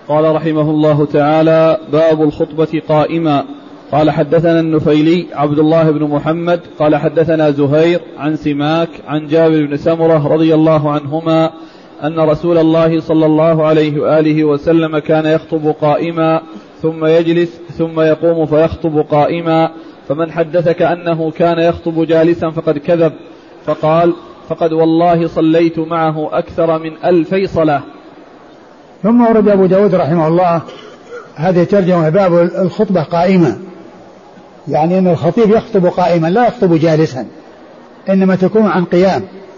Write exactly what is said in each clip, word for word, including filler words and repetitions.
قال رحمه الله تعالى: باب الخطبة قائما. قال حدثنا النفيلي عبد الله بن محمد قال حدثنا زهير عن سماك عن جابر بن سمرة رضي الله عنهما أن رسول الله صلى الله عليه وآله وسلم كان يخطب قائما ثم يجلس ثم يقوم فيخطب قائما، فمن حدثك أنه كان يخطب جالسا فقد كذب. فقال: فقد والله صليت معه أكثر من ألفي صلاة. ثم ورد أبو داود رحمه الله هذه ترجمة باب الخطبة قائمة، يعني أن الخطيب يخطب قائما لا يخطب جالسا، إنما تكون عن قيام.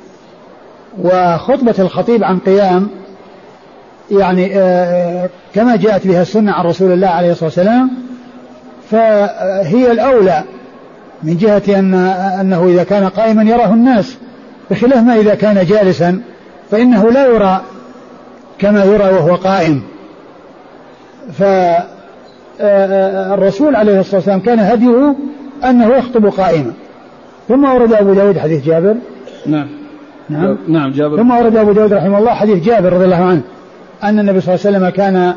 وخطبة الخطيب عن قيام يعني كما جاءت بها السنة عن رسول الله عليه الصلاة والسلام، فهي الأولى من جهة أن أنه إذا كان قائما يراه الناس، بخلاف ما إذا كان جالسا فإنه لا يرى كما يرى وهو قائم. فالرسول عليه الصلاة والسلام كان هديه أنه يخطب قائما. ثم ورد أبو داود حديث جابر. نعم نعم, نعم جابر. ثم ورد أبو داود رحمه الله حديث جابر رضي الله عنه أن النبي صلى الله عليه وسلم كان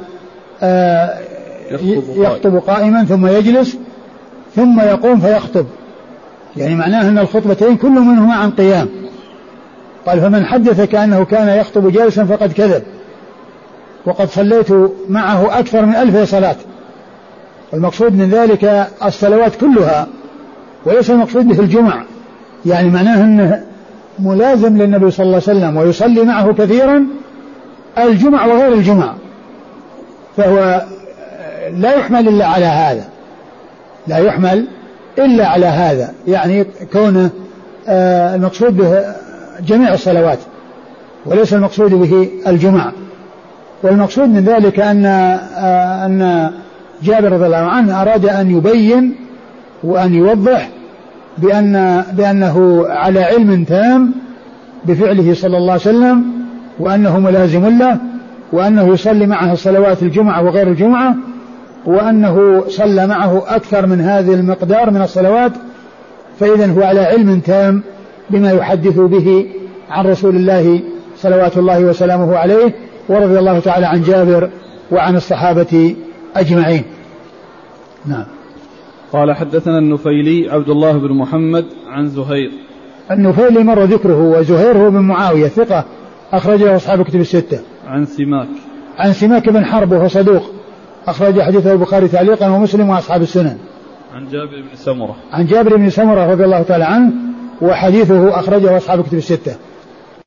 يخطب قائما ثم يجلس ثم يقوم فيخطب، يعني معناه أن الخطبتين كل منهما عن قيام. قال: فمن حدثك أنه كان يخطب جالسا فقد كذب، وقد صليت معه أكثر من ألف صلاة. والمقصود من ذلك الصلوات كلها، وليس المقصود به الجمع، يعني معناه أنه ملازم للنبي صلى الله عليه وسلم ويصلي معه كثيرا الجمع وغير الجمع، فهو لا يحمل إلا على هذا، لا يحمل إلا على هذا، يعني كونه آه المقصود به جميع الصلوات وليس المقصود به الجمع. والمقصود من ذلك أن آه أن جابر رضي الله عنه أراد أن يبين وأن يوضح بأن بأنه على علم تام بفعله صلى الله عليه وسلم، وأنه ملازم له، وأنه يصلي معه الصلوات الجمعة وغير الجمعة، وأنه صلى معه أكثر من هذه المقدار من الصلوات، فإذن هو على علم تام بما يحدث به عن رسول الله صلوات الله وسلامه عليه، ورضي الله تعالى عن جابر وعن الصحابة أجمعين. نعم. قال حدثنا النفيلي عبد الله بن محمد عن زهير. النفيلي مر ذكره، وزهير هو بن معاوية ثقة أخرجه أصحاب كتب الستة. عن سماك عن سماك بن حرب وهو صدوق أخرج حديثه البخاري تعليقا ومسلم وأصحاب السنن. عن جابر بن سمرة عن جابر بن سمرة رضي الله تعالى عنه، وحديثه أخرجه أصحاب كتب الستة.